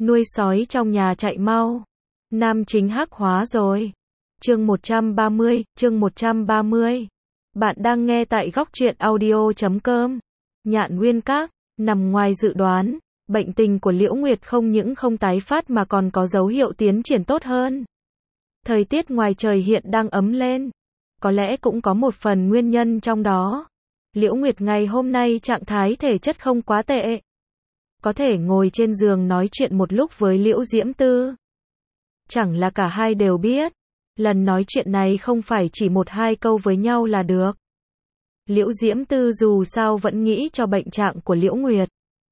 Nuôi sói trong nhà chạy mau. Nam chính hắc hóa rồi. Chương 130. Bạn đang nghe tại góc truyện audio.com. Nhạn Nguyên Các, nằm ngoài dự đoán, bệnh tình của Liễu Nguyệt không những không tái phát mà còn có dấu hiệu tiến triển tốt hơn. Thời tiết ngoài trời hiện đang ấm lên. Có lẽ cũng có một phần nguyên nhân trong đó. Liễu Nguyệt ngày hôm nay trạng thái thể chất không quá tệ. Có thể ngồi trên giường nói chuyện một lúc với Liễu Diễm Tư. Chẳng là cả hai đều biết, lần nói chuyện này không phải chỉ một hai câu với nhau là được. Liễu Diễm Tư dù sao vẫn nghĩ cho bệnh trạng của Liễu Nguyệt.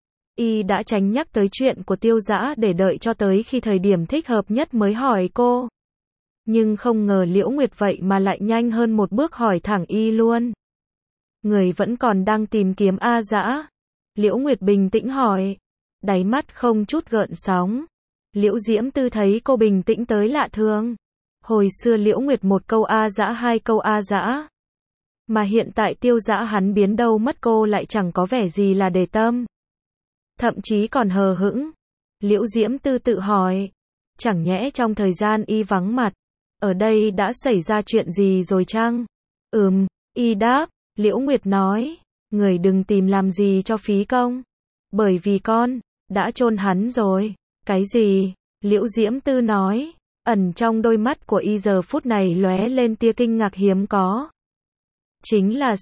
Y đã tránh nhắc tới chuyện của Tiêu Dã để đợi cho tới khi thời điểm thích hợp nhất mới hỏi cô. Nhưng không ngờ Liễu Nguyệt vậy mà lại nhanh hơn một bước hỏi thẳng Y luôn. Người vẫn còn đang tìm kiếm A Dã. Liễu Nguyệt bình tĩnh hỏi. Đáy mắt không chút gợn sóng. Liễu Diễm Tư thấy cô bình tĩnh tới lạ thường. Hồi xưa Liễu Nguyệt một câu A Dã hai câu A Dã. Mà hiện tại Tiêu Dã hắn biến đâu mất cô lại chẳng có vẻ gì là để tâm. Thậm chí còn hờ hững. Liễu Diễm Tư tự hỏi. Chẳng nhẽ trong thời gian Y vắng mặt, ở đây đã xảy ra chuyện gì rồi chăng? Y đáp. Liễu Nguyệt nói. Người đừng tìm làm gì cho phí công. Bởi vì con đã chôn hắn rồi. Cái gì? Liễu Diễm Tư nói. Ẩn trong đôi mắt của Y giờ phút này lóe lên tia kinh ngạc hiếm có. Chính là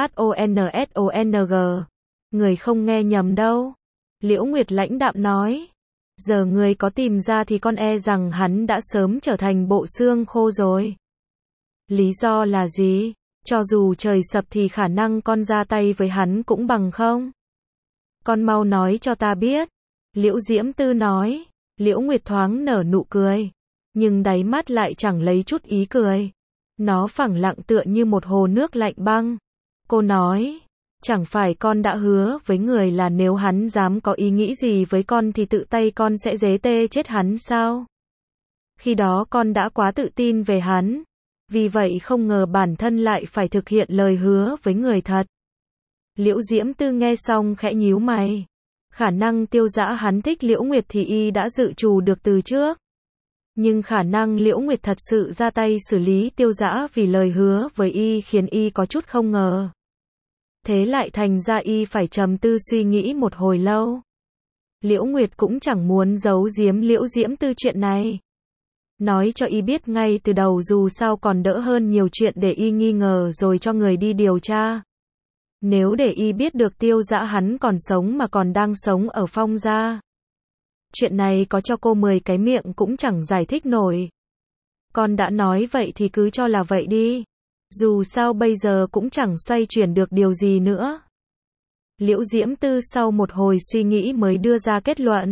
CHONSONG. Người không nghe nhầm đâu. Liễu Nguyệt lãnh đạm nói. Giờ người có tìm ra thì con e rằng hắn đã sớm trở thành bộ xương khô rồi. Lý do là gì? Cho dù trời sập thì khả năng con ra tay với hắn cũng bằng không? Con mau nói cho ta biết. Liễu Diễm Tư nói. Liễu Nguyệt thoáng nở nụ cười. Nhưng đáy mắt lại chẳng lấy chút ý cười. Nó phẳng lặng tựa như một hồ nước lạnh băng. Cô nói. Chẳng phải con đã hứa với người là nếu hắn dám có ý nghĩ gì với con thì tự tay con sẽ giết chết hắn sao? Khi đó con đã quá tự tin về hắn. Vì vậy không ngờ bản thân lại phải thực hiện lời hứa với người thật. Liễu Diễm Tư nghe xong khẽ nhíu mày. Khả năng Tiêu Dã hắn thích Liễu Nguyệt thì Y đã dự trù được từ trước. Nhưng khả năng Liễu Nguyệt thật sự ra tay xử lý Tiêu Dã vì lời hứa với Y khiến Y có chút không ngờ. Thế lại thành ra Y phải trầm tư suy nghĩ một hồi lâu. Liễu Nguyệt cũng chẳng muốn giấu giếm Liễu Diễm Tư chuyện này. Nói cho Y biết ngay từ đầu dù sao còn đỡ hơn nhiều chuyện để Y nghi ngờ rồi cho người đi điều tra. Nếu để Y biết được Tiêu Dã hắn còn sống mà còn đang sống ở Phong gia. Chuyện này có cho cô 10 cái miệng cũng chẳng giải thích nổi. Con đã nói vậy thì cứ cho là vậy đi. Dù sao bây giờ cũng chẳng xoay chuyển được điều gì nữa. Liễu Diễm Tư sau một hồi suy nghĩ mới đưa ra kết luận.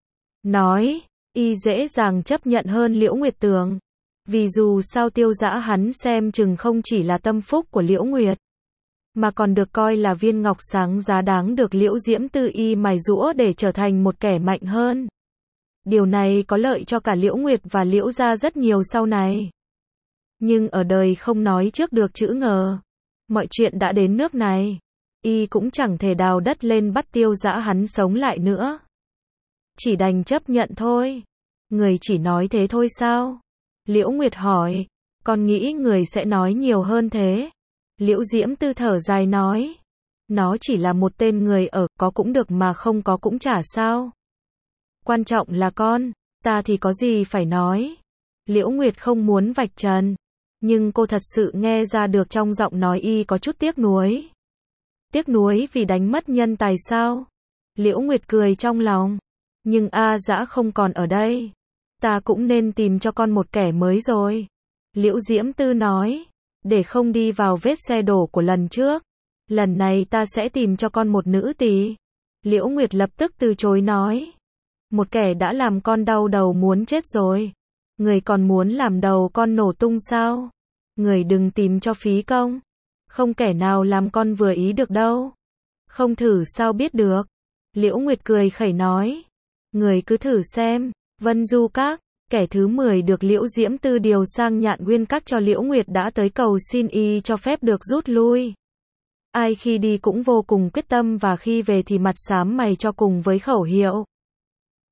Nói, Y dễ dàng chấp nhận hơn Liễu Nguyệt tưởng. Vì dù sao Tiêu Dã hắn xem chừng không chỉ là tâm phúc của Liễu Nguyệt. Mà còn được coi là viên ngọc sáng giá đáng được Liễu Diễm Tư Y mài giũa để trở thành một kẻ mạnh hơn. Điều này có lợi cho cả Liễu Nguyệt và Liễu gia rất nhiều sau này. Nhưng ở đời không nói trước được chữ ngờ. Mọi chuyện đã đến nước này. Y cũng chẳng thể đào đất lên bắt Tiêu Dã hắn sống lại nữa. Chỉ đành chấp nhận thôi. Người chỉ nói thế thôi sao? Liễu Nguyệt hỏi. Con nghĩ người sẽ nói nhiều hơn thế. Liễu Diễm Tư thở dài nói. Nó chỉ là một tên người ở, có cũng được mà không có cũng chả sao. Quan trọng là con, ta thì có gì phải nói. Liễu Nguyệt không muốn vạch trần. Nhưng cô thật sự nghe ra được trong giọng nói Y có chút tiếc nuối. Tiếc nuối vì đánh mất nhân tài sao? Liễu Nguyệt cười trong lòng. Nhưng A Dã không còn ở đây. Ta cũng nên tìm cho con một kẻ mới rồi. Liễu Diễm Tư nói. Để không đi vào vết xe đổ của lần trước. Lần này ta sẽ tìm cho con một nữ tỳ. Liễu Nguyệt lập tức từ chối nói. Một kẻ đã làm con đau đầu muốn chết rồi. Người còn muốn làm đầu con nổ tung sao? Người đừng tìm cho phí công. Không kẻ nào làm con vừa ý được đâu. Không thử sao biết được. Liễu Nguyệt cười khẩy nói. Người cứ thử xem. Vân Du Các. Kẻ thứ 10 được Liễu Diễm Tư điều sang Nhạn Nguyên Các cho Liễu Nguyệt đã tới cầu xin Y cho phép được rút lui. Ai khi đi cũng vô cùng quyết tâm và khi về thì mặt xám mày cho cùng với khẩu hiệu.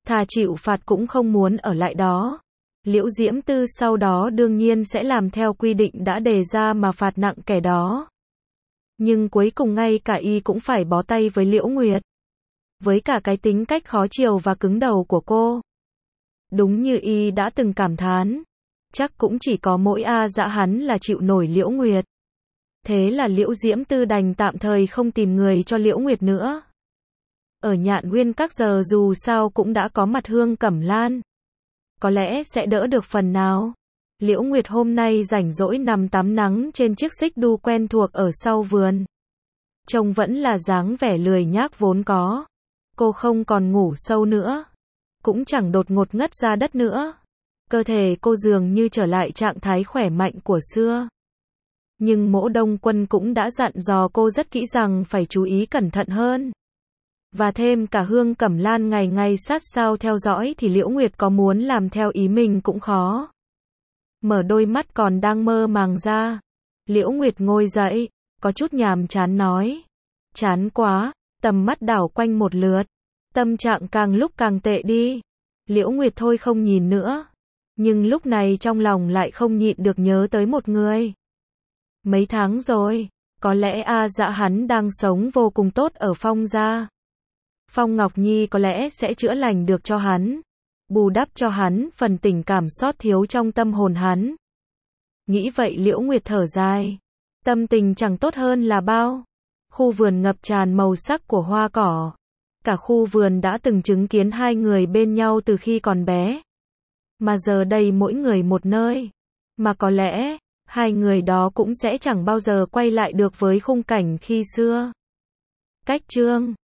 thà chịu phạt cũng không muốn ở lại đó. Liễu Diễm Tư sau đó đương nhiên sẽ làm theo quy định đã đề ra mà phạt nặng kẻ đó. Nhưng cuối cùng ngay cả y cũng phải bó tay với Liễu Nguyệt. Với cả cái tính cách khó chiều và cứng đầu của cô. Đúng như y đã từng cảm thán. Chắc cũng chỉ có mỗi A Dã hắn là chịu nổi Liễu Nguyệt. Thế là Liễu Diễm Tư đành tạm thời không tìm người cho Liễu Nguyệt nữa. Ở Nhạn Nguyên Các giờ dù sao cũng đã có mặt Hương Cẩm Lan. Có lẽ sẽ đỡ được phần nào. Liễu Nguyệt hôm nay rảnh rỗi nằm tắm nắng trên chiếc xích đu quen thuộc ở sau vườn. Trông vẫn là dáng vẻ lười nhác vốn có. Cô không còn ngủ sâu nữa. Cũng chẳng đột ngột ngất ra đất nữa. Cơ thể cô dường như trở lại trạng thái khỏe mạnh của xưa. Nhưng Mỗ Đông Quân cũng đã dặn dò cô rất kỹ rằng phải chú ý cẩn thận hơn. Và thêm cả Hương Cẩm Lan ngày ngày sát sao theo dõi thì Liễu Nguyệt có muốn làm theo ý mình cũng khó. Mở đôi mắt còn đang mơ màng ra. Liễu Nguyệt ngồi dậy, có chút nhàm chán nói. Chán quá, tầm mắt đảo quanh một lượt. Tâm trạng càng lúc càng tệ đi. Liễu Nguyệt thôi không nhìn nữa. Nhưng lúc này trong lòng lại không nhịn được nhớ tới một người. Mấy tháng rồi, có lẽ A Dã hắn đang sống vô cùng tốt ở Phong gia. Phong Ngọc Nhi có lẽ sẽ chữa lành được cho hắn. Bù đắp cho hắn phần tình cảm xót thiếu trong tâm hồn hắn. Nghĩ vậy Liễu Nguyệt thở dài. Tâm tình chẳng tốt hơn là bao. Khu vườn ngập tràn màu sắc của hoa cỏ. Cả khu vườn đã từng chứng kiến hai người bên nhau từ khi còn bé. Mà giờ đây mỗi người một nơi. Mà có lẽ, hai người đó cũng sẽ chẳng bao giờ quay lại được với khung cảnh khi xưa. Cách chương